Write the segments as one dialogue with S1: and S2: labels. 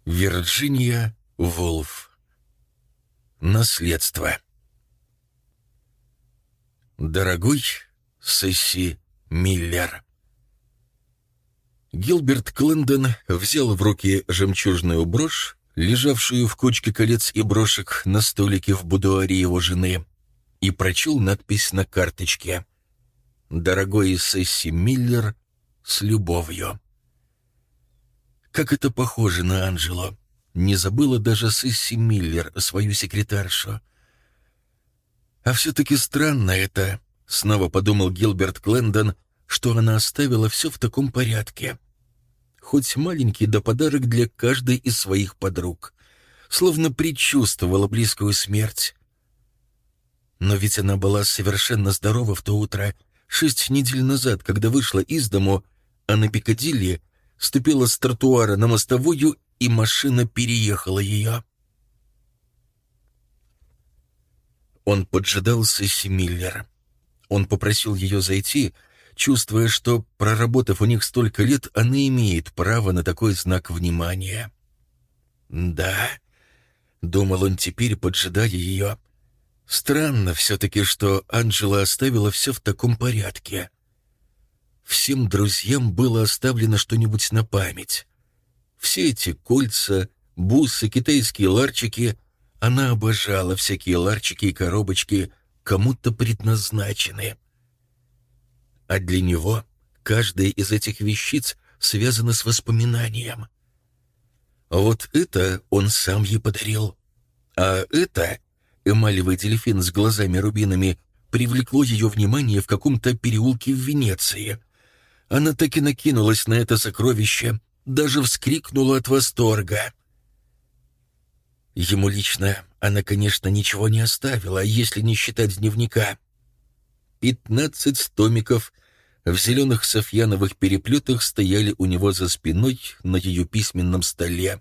S1: Вирджиния Вулф. Наследство. Дорогой Сесси Миллер. Гилберт Клендон взял в руки жемчужную брошь, лежавшую в кучке колец и брошек на столике в будуаре его жены, и прочел надпись на карточке: «Дорогой Сесси Миллер, с любовью». Как это похоже на Анджело. Не забыла даже Сесси Миллер свою секретаршу. А все-таки странно это, снова подумал Гилберт Клендон, что она оставила все в таком порядке. Хоть маленький, да подарок для каждой из своих подруг. Словно предчувствовала близкую смерть. Но ведь она была совершенно здорова в то утро, 6 недель назад, когда вышла из дому, а на Пикадилли ступила с тротуара на мостовую, и машина переехала ее. Он поджидал Сесси Миллер. Он попросил ее зайти, чувствуя, что, проработав у них столько лет, она имеет право на такой знак внимания. «Да», — думал он теперь, поджидая ее, — «странно все-таки, что Анджела оставила все в таком порядке. Всем друзьям было оставлено что-нибудь на память. Все эти кольца, бусы, китайские ларчики — она обожала всякие ларчики и коробочки, кому-то предназначены. А для него каждая из этих вещиц связана с воспоминанием. Вот это он сам ей подарил. А это, эмалевый дельфин с глазами-рубинами, привлекло ее внимание в каком-то переулке в Венеции. Она так и накинулась на это сокровище, даже вскрикнула от восторга. Ему лично она, конечно, ничего не оставила, если не считать дневника. 15 томиков в зеленых софьяновых переплетах стояли у него за спиной на ее письменном столе.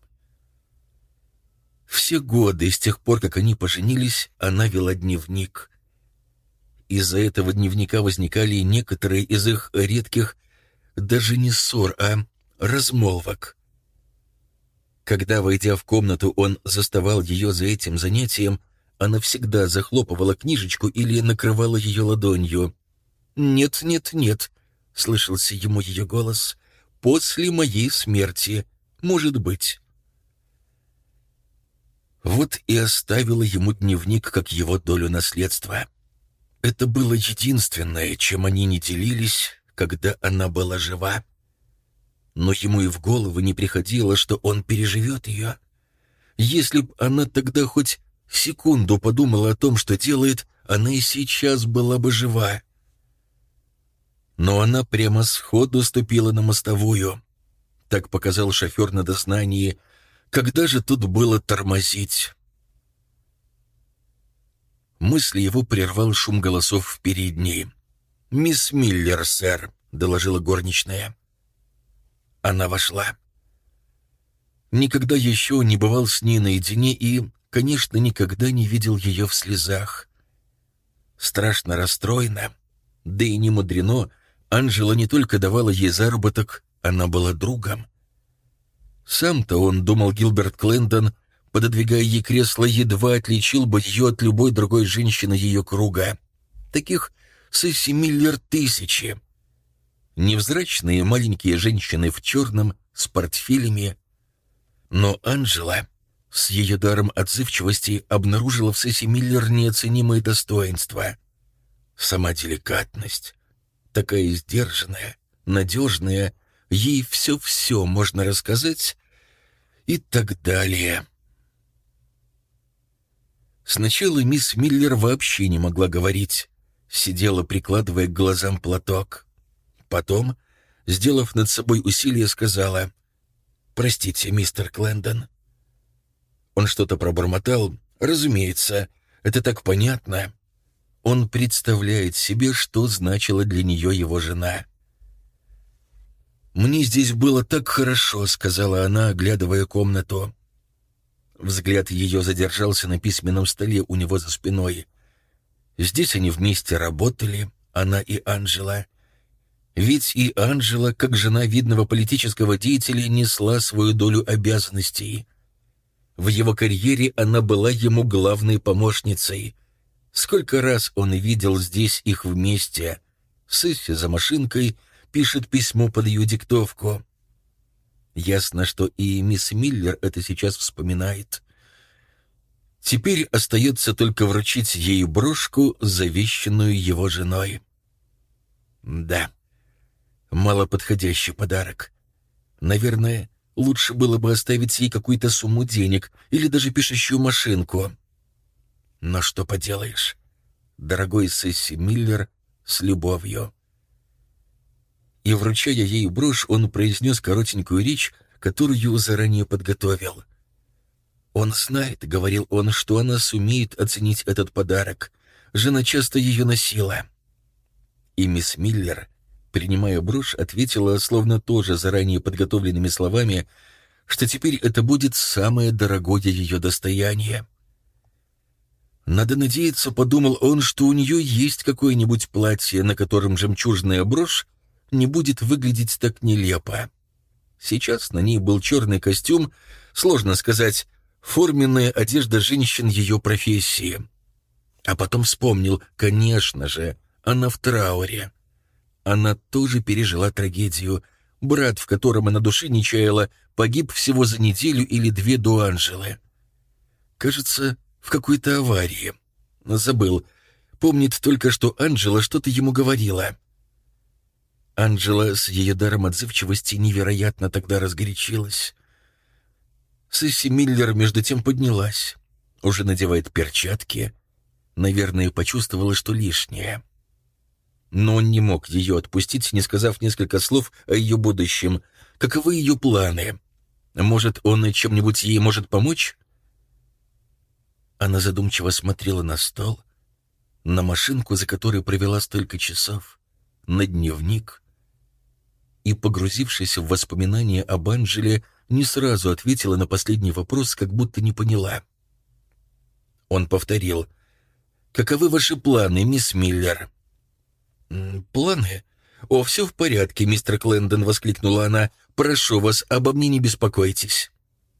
S1: Все годы, с тех пор, как они поженились, она вела дневник. Из-за этого дневника возникали некоторые из их редких, даже не ссор, а размолвок. Когда, войдя в комнату, он заставал ее за этим занятием, она всегда захлопывала книжечку или накрывала ее ладонью. «Нет, нет, нет», — слышался ему ее голос, — «после моей смерти, может быть». Вот и оставила ему дневник как его долю наследства. Это было единственное, чем они не делились, когда она была жива. Но ему и в голову не приходило, что он переживет ее. Если б она тогда хоть секунду подумала о том, что делает, она и сейчас была бы жива. Но она прямо сходу ступила на мостовую. Так показал шофер на дознании. Когда же тут было тормозить? Мысли его прервал шум голосов в передней. «Мисс Миллер, сэр», — доложила горничная. Она вошла. Никогда еще не бывал с ней наедине и, конечно, никогда не видел ее в слезах. Страшно расстроена, да и не мудрено, Анджела не только давала ей заработок, она была другом. Сам-то он, думал Гилберт Клендон, пододвигая ей кресло, едва отличил бы ее от любой другой женщины ее круга. Таких Сесси Миллер тысячи. Невзрачные маленькие женщины в черном, с портфелями. Но Анджела с ее даром отзывчивости обнаружила в Сесси Миллер неоценимые достоинства. Сама деликатность, такая сдержанная, надежная, ей все-все можно рассказать и так далее. Сначала мисс Миллер вообще не могла говорить, сидела, прикладывая к глазам платок. Потом, сделав над собой усилие, сказала: «Простите, мистер Клендон». Он что-то пробормотал. Разумеется, это так понятно. Он представляет себе, что значила для нее его жена. «Мне здесь было так хорошо», — сказала она, оглядывая комнату. Взгляд ее задержался на письменном столе у него за спиной. Здесь они вместе работали, она и Анджела. Ведь и Анджела, как жена видного политического деятеля, несла свою долю обязанностей. В его карьере она была ему главной помощницей. Сколько раз он видел здесь их вместе. Сесси за машинкой пишет письмо под ее диктовку. Ясно, что и мисс Миллер это сейчас вспоминает. Теперь остается только вручить ей брошку, завещанную его женой. Да, малоподходящий подарок. Наверное, лучше было бы оставить ей какую-то сумму денег или даже пишущую машинку. Но что поделаешь, дорогой Сесси Миллер, с любовью. И, вручая ей брошь, он произнес коротенькую речь, которую заранее подготовил. «Он знает, — говорил он, — что она сумеет оценить этот подарок. Жена часто ее носила». И мисс Миллер, принимая брошь, ответила, словно тоже заранее подготовленными словами, что теперь это будет самое дорогое ее достояние. «Надо надеяться, — подумал он, — что у нее есть какое-нибудь платье, на котором жемчужная брошь не будет выглядеть так нелепо. Сейчас на ней был черный костюм, сложно сказать, форменная одежда женщин ее профессии. А потом вспомнил, конечно же, она в трауре. Она тоже пережила трагедию. Брат, в котором она души не чаяла, погиб всего за неделю или две до Анжелы. Кажется, в какой-то аварии. Забыл. Помнит только, что Анжела что-то ему говорила. Анжела с ее даром отзывчивости невероятно тогда разгорячилась. Сесси Миллер между тем поднялась. Уже надевает перчатки. Наверное, почувствовала, что лишнее. Но он не мог ее отпустить, не сказав несколько слов о ее будущем. Каковы ее планы? Может, он чем-нибудь ей может помочь? Она задумчиво смотрела на стол, на машинку, за которой провела столько часов, на дневник, и, погрузившись в воспоминания об Анжеле, не сразу ответила на последний вопрос, как будто не поняла. Он повторил: «Каковы ваши планы, мисс Миллер?» «Планы? О, все в порядке, мистер Клэндон», — воскликнула она. «Прошу вас, обо мне не беспокойтесь».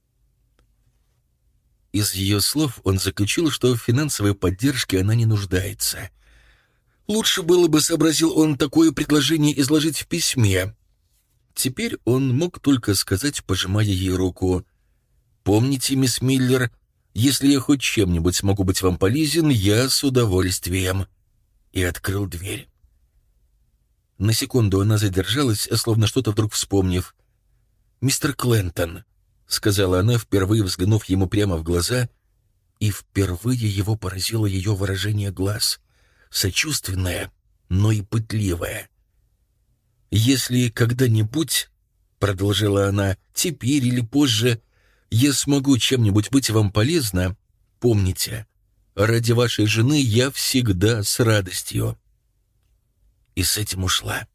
S1: Из ее слов он заключил, что в финансовой поддержке она не нуждается. Лучше было бы, сообразил он, такое предложение изложить в письме. Теперь он мог только сказать, пожимая ей руку: «Помните, мисс Миллер, если я хоть чем-нибудь смогу быть вам полезен, я с удовольствием». И открыл дверь. На секунду она задержалась, словно что-то вдруг вспомнив. «Мистер Клэнтон», — сказала она, впервые взглянув ему прямо в глаза, и впервые его поразило ее выражение глаз, сочувственное, но и пытливое. «Если когда-нибудь, — продолжала она, — теперь или позже, я смогу чем-нибудь быть вам полезна, помните, ради вашей жены я всегда с радостью». И с этим ушла.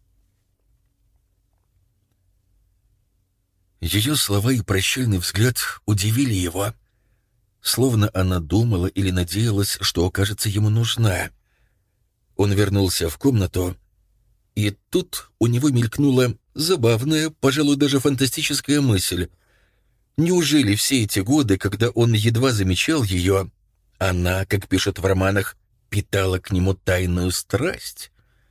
S1: Ее слова и прощальный взгляд удивили его, словно она думала или надеялась, что окажется ему нужна. Он вернулся в комнату, и тут у него мелькнула забавная, пожалуй, даже фантастическая мысль. Неужели все эти годы, когда он едва замечал ее, она, как пишут в романах, питала к нему тайную страсть?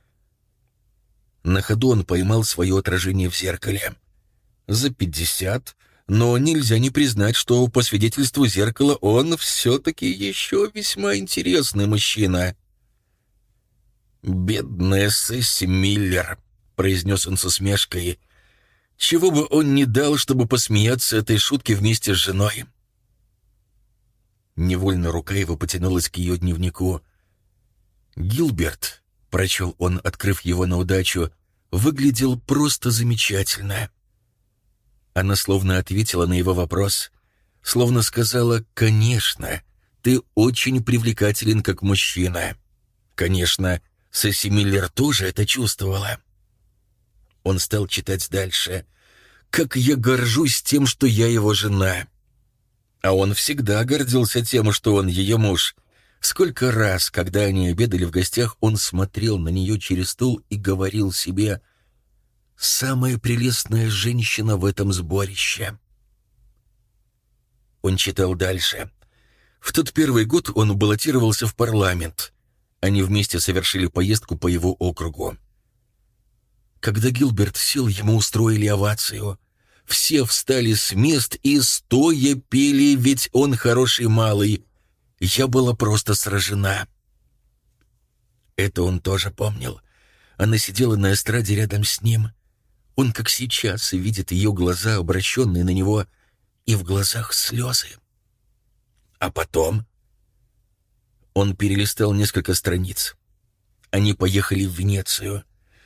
S1: На ходу он поймал свое отражение в зеркале. За 50, но нельзя не признать, что, по свидетельству зеркала, он все-таки еще весьма интересный мужчина. «Бедная Сесси Миллер», — произнес он с усмешкой. «Чего бы он не дал, чтобы посмеяться этой шутке вместе с женой?» Невольно рука его потянулась к ее дневнику. «Гилберт», — прочел он, открыв его на удачу, — «выглядел просто замечательно». Она словно ответила на его вопрос, словно сказала: «Конечно, ты очень привлекателен как мужчина». Конечно, Сесси Миллер тоже это чувствовала. Он стал читать дальше. «Как я горжусь тем, что я его жена». А он всегда гордился тем, что он ее муж. Сколько раз, когда они обедали в гостях, он смотрел на нее через стол и говорил себе: «Самая прелестная женщина в этом сборище». Он читал дальше. В тот первый год он баллотировался в парламент. Они вместе совершили поездку по его округу. Когда Гилберт сел, ему устроили овацию. Все встали с мест и стоя пели, ведь он хороший малый. Я была просто сражена. Это он тоже помнил. Она сидела на эстраде рядом с ним. Он, как сейчас, видит ее глаза, обращенные на него, и в глазах слезы. А потом он перелистал несколько страниц. Они поехали в Венецию.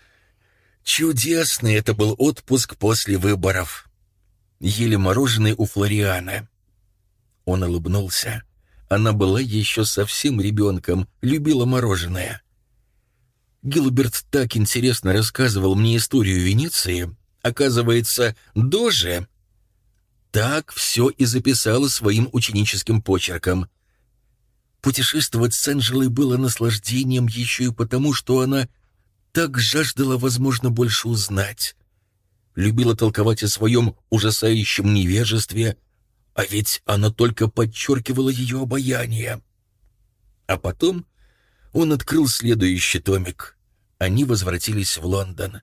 S1: Чудесный это был отпуск после выборов. Ели мороженое у Флориана. Он улыбнулся. Она была еще совсем ребенком, любила мороженое. Гилберт так интересно рассказывал мне историю Венеции. Оказывается, Доже так все и записала своим ученическим почерком. Путешествовать с Анжелой было наслаждением еще и потому, что она так жаждала, возможно, больше узнать. Любила толковать о своем ужасающем невежестве, а ведь она только подчеркивала ее обаяние. А потом он открыл следующий томик. Они возвратились в Лондон.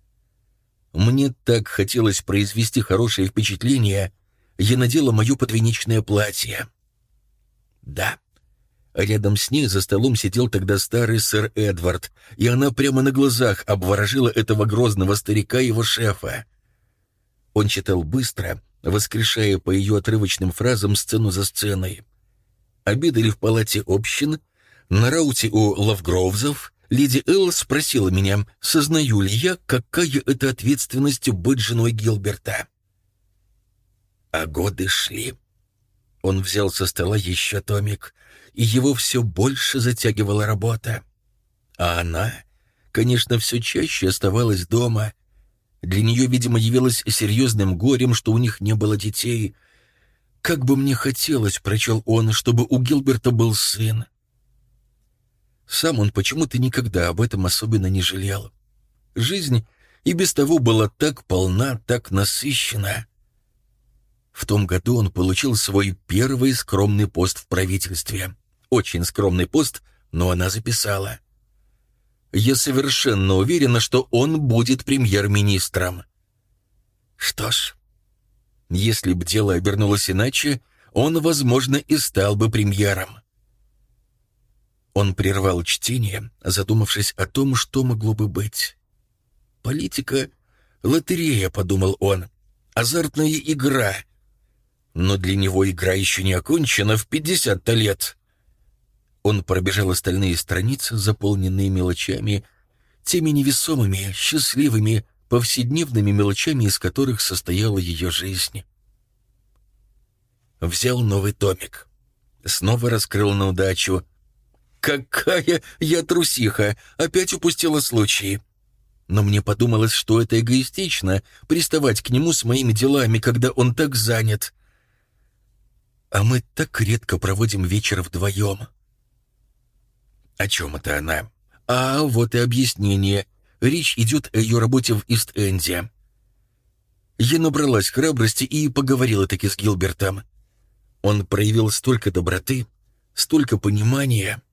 S1: Мне так хотелось произвести хорошее впечатление, я надела мое подвенечное платье. Да, рядом с ней за столом сидел тогда старый сэр Эдвард, и она прямо на глазах обворожила этого грозного старика, его шефа. Он читал быстро, воскрешая по ее отрывочным фразам сцену за сценой. Обедали в палате общин, на рауте у Лавгровзов. Леди Элл спросила меня, сознаю ли я, какая это ответственность быть женой Гилберта. А годы шли. Он взял со стола еще томик, и его все больше затягивала работа. А она, конечно, все чаще оставалась дома. Для нее, видимо, явилось серьезным горем, что у них не было детей. «Как бы мне хотелось, — прочел он, — чтобы у Гилберта был сын». Сам он почему-то никогда об этом особенно не жалел. Жизнь и без того была так полна, так насыщена. В том году он получил свой первый скромный пост в правительстве. Очень скромный пост, но она записала. «Я совершенно уверена, что он будет премьер-министром». Что ж, если б дело обернулось иначе, он, возможно, и стал бы премьером. Он прервал чтение, задумавшись о том, что могло бы быть. «Политика — лотерея», — подумал он, — «азартная игра». Но для него игра еще не окончена в 50-то лет. Он пробежал остальные страницы, заполненные мелочами, теми невесомыми, счастливыми, повседневными мелочами, из которых состояла ее жизнь. Взял новый томик. Снова раскрыл на удачу. «Какая я трусиха! Опять упустила случай!» Но мне подумалось, что это эгоистично — приставать к нему с моими делами, когда он так занят. А мы так редко проводим вечер вдвоем. О чем это она? А вот и объяснение. Речь идет о ее работе в Ист-Энде. Я набралась храбрости и поговорила-таки с Гилбертом. Он проявил столько доброты, столько понимания.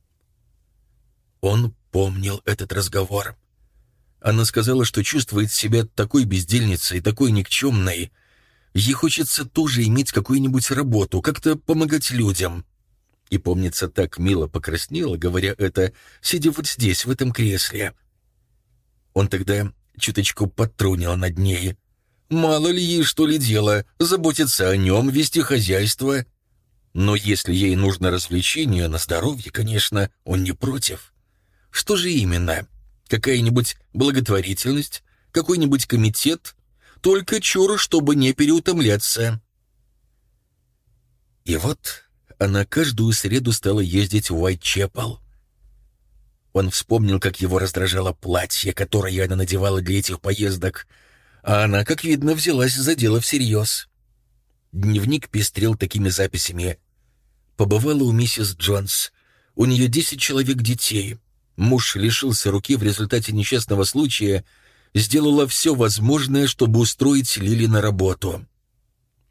S1: Он помнил этот разговор. Она сказала, что чувствует себя такой бездельницей, такой никчемной. Ей хочется тоже иметь какую-нибудь работу, как-то помогать людям. И, помнится, так мило покраснела, говоря это, сидя вот здесь, в этом кресле. Он тогда чуточку подтрунил над ней. Мало ли ей, что ли, дело, заботиться о нем, вести хозяйство. Но если ей нужно развлечение, на здоровье, конечно, он не против. Что же именно? Какая-нибудь благотворительность? Какой-нибудь комитет? Только чур, чтобы не переутомляться. И вот она каждую среду стала ездить в Уайтчепел. Он вспомнил, как его раздражало платье, которое она надевала для этих поездок, а она, как видно, взялась за дело всерьез. Дневник пестрел такими записями. Побывала у миссис Джонс. У нее 10 человек детей. Муж лишился руки в результате несчастного случая, сделала все возможное, чтобы устроить Лили на работу.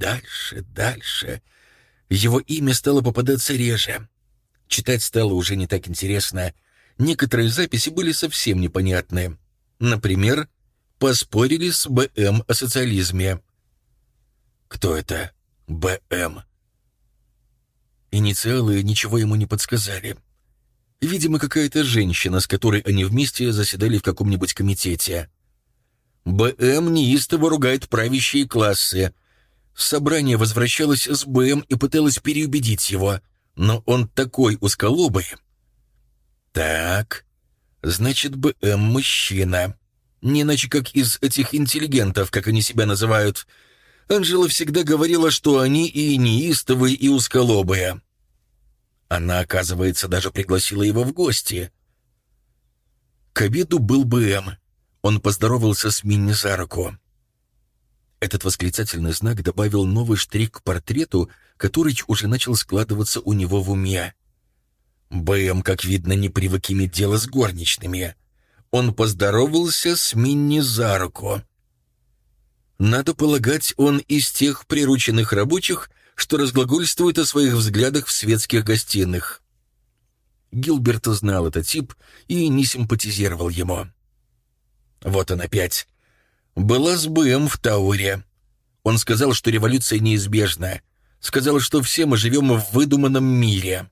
S1: дальше, дальше. Его имя стало попадаться реже. Читать стало уже не так интересно. Некоторые записи были совсем непонятны. Например, поспорили с БМ о социализме. Кто это? БМ. Инициалы ничего ему не подсказали. Видимо, какая-то женщина, с которой они вместе заседали в каком-нибудь комитете. БМ неистово ругает правящие классы. Собрание возвращалось с БМ и пыталось переубедить его, но он такой узколобый. Так, значит, БМ мужчина. Не иначе, как из этих интеллигентов, как они себя называют. Анжела всегда говорила, что они и неистовые, и узколобые. Она, оказывается, даже пригласила его в гости. К обеду был БМ. Он поздоровался с Минни за руку. Этот восклицательный знак добавил новый штрих к портрету, который уже начал складываться у него в уме. БМ, как видно, не привык иметь дело с горничными. Он поздоровался с Минни за руку. Надо полагать, он из тех прирученных рабочих, что разглагольствует о своих взглядах в светских гостиных. Гилберт знал этот тип и не симпатизировал ему. Вот он опять. Была с БМ в Тауре. Он сказал, что революция неизбежна. Сказал, что все мы живем в выдуманном мире.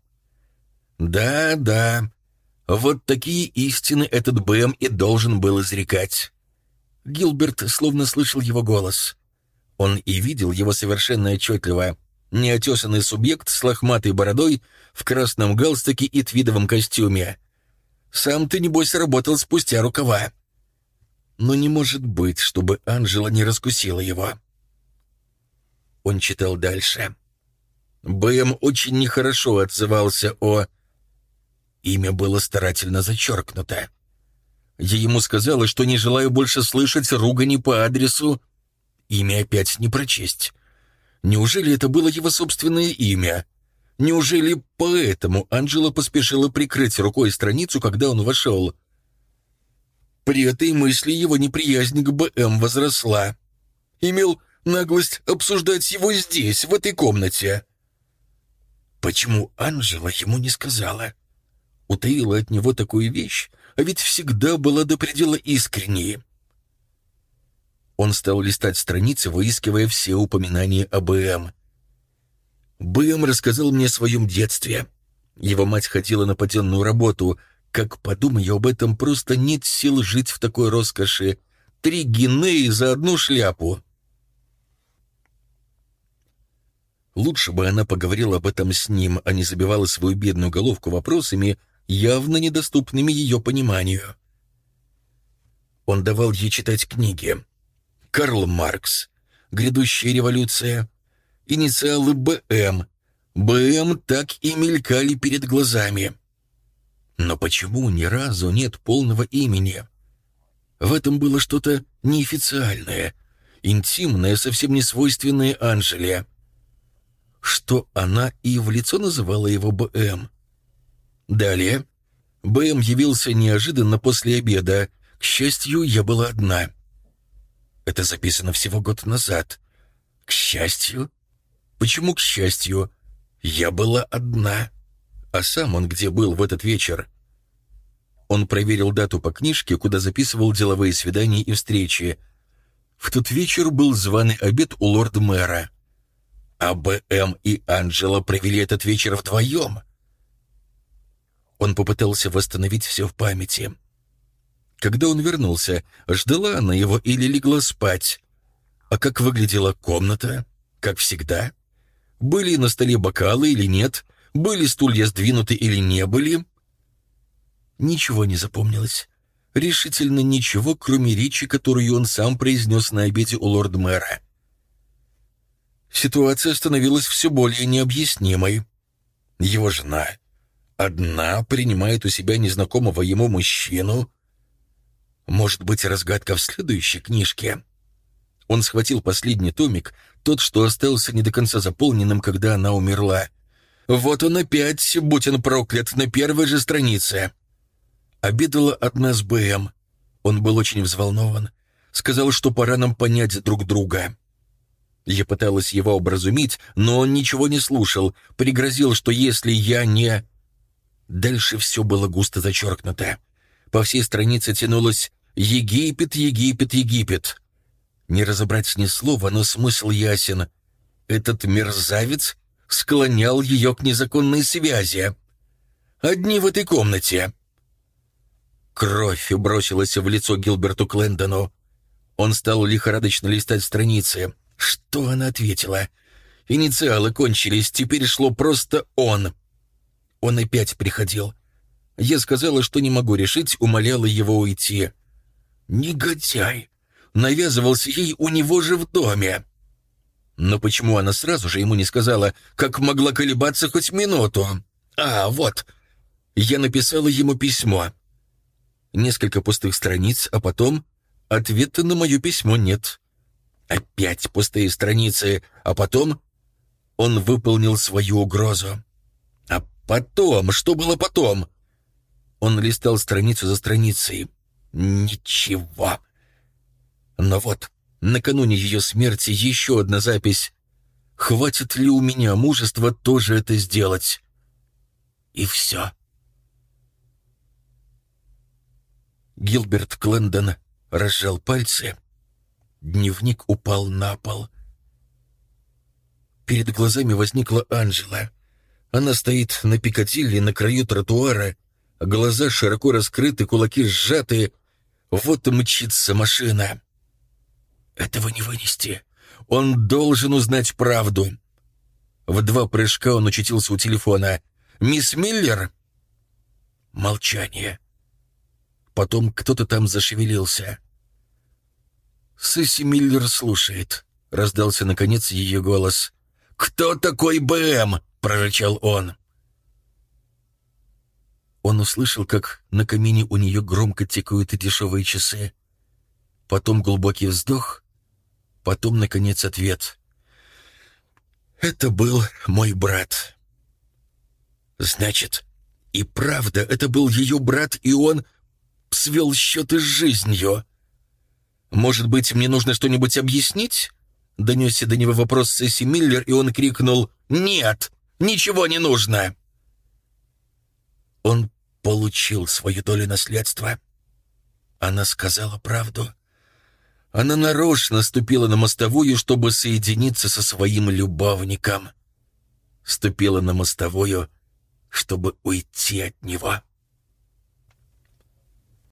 S1: Да, вот такие истины этот БМ и должен был изрекать. Гилберт словно слышал его голос. Он и видел его совершенно отчетливо. Неотесанный субъект с лохматой бородой, в красном галстуке и твидовом костюме. Сам ты, небось, работал спустя рукава. Но не может быть, чтобы Анжела не раскусила его. Он читал дальше. БМ очень нехорошо отзывался о... Имя было старательно зачеркнуто. Я ему сказала, что не желаю больше слышать ругани по адресу. Имя опять не прочесть. Неужели это было его собственное имя? Неужели поэтому Анжела поспешила прикрыть рукой страницу, когда он вошел? При этой мысли его неприязнь к БМ возросла. Имел наглость обсуждать его здесь, в этой комнате. Почему Анжела ему не сказала? Утаила от него такую вещь, а ведь всегда была до предела искренней. Он стал листать страницы, выискивая все упоминания о БМ. БМ рассказал мне о своем детстве. Его мать ходила на паденную работу. Как подумаю об этом, просто нет сил жить в такой роскоши. 3 гинеи за одну шляпу. Лучше бы она поговорила об этом с ним, а не забивала свою бедную головку вопросами, явно недоступными ее пониманию. Он давал ей читать книги. Карл Маркс, «Грядущая революция», инициалы БМ. БМ так и мелькали перед глазами. Но почему ни разу нет полного имени? В этом было что-то неофициальное, интимное, совсем не свойственное Анжеле. Что она и в лицо называла его БМ. Далее. БМ явился неожиданно после обеда. К счастью, я была одна. Это записано всего год назад. К счастью? Почему к счастью? Я была одна. А сам он где был в этот вечер? Он проверил дату по книжке, куда записывал деловые свидания и встречи. В тот вечер был званый обед у лорд-мэра. А БМ и Анжела провели этот вечер вдвоем. Он попытался восстановить все в памяти. Когда он вернулся, ждала она его или легла спать? А как выглядела комната? Как всегда? Были на столе бокалы или нет? Были стулья сдвинуты или не были? Ничего не запомнилось. Решительно ничего, кроме речи, которую он сам произнес на обеде у лорд-мэра. Ситуация становилась все более необъяснимой. Его жена одна принимает у себя незнакомого ему мужчину. Может быть, разгадка в следующей книжке? Он схватил последний томик, тот, что остался не до конца заполненным, когда она умерла. Вот он опять, будь он проклят, на первой же странице. Обедала одна с БМ. Он был очень взволнован. Сказал, что пора нам понять друг друга. Я пыталась его образумить, но он ничего не слушал, пригрозил, что если я не... Дальше все было густо зачеркнуто. По всей странице тянулось «Египет, Египет, Египет». Не разобрать ни слова, но смысл ясен. Этот мерзавец склонял ее к незаконной связи. Одни в этой комнате. Кровь бросилась в лицо Гилберту Клэндону. Он стал лихорадочно листать страницы. Что она ответила? Инициалы кончились, теперь шло просто «он». Он опять приходил. Я сказала, что не могу решить, умоляла его уйти. Негодяй! Навязывался ей у него же в доме. Но почему она сразу же ему не сказала, как могла колебаться хоть минуту? Вот. Я написала ему письмо. Несколько пустых страниц, а потом ответа на мое письмо нет. Опять пустые страницы, а потом он выполнил свою угрозу. А потом, что было потом? Он листал страницу за страницей. Ничего. Но вот, накануне ее смерти еще одна запись. Хватит ли у меня мужества тоже это сделать? И все. Гилберт Клэндон разжал пальцы. Дневник упал на пол. Перед глазами возникла Анжела. Она стоит на Пикадилли на краю тротуара, глаза широко раскрыты, кулаки сжаты. Вот мчится машина. Этого не вынести. Он должен узнать правду. В 2 прыжка он очутился у телефона. «Мисс Миллер?» Молчание. Потом кто-то там зашевелился. «Сесси Миллер слушает», — раздался, наконец, ее голос. «Кто такой БМ?» — прорычал он. Он услышал, как на камине у нее громко тикают дешевые часы. Потом глубокий вздох, потом, наконец, ответ. «Это был мой брат». Значит, и правда, это был ее брат, и он свел счеты с жизнью. «Может быть, мне нужно что-нибудь объяснить?» Донесся до него вопрос Сесси Миллер, и он крикнул: «Нет, ничего не нужно!» Он получил свою долю наследства. Она сказала правду. Она нарочно ступила на мостовую, чтобы соединиться со своим любовником. Ступила на мостовую, чтобы уйти от него.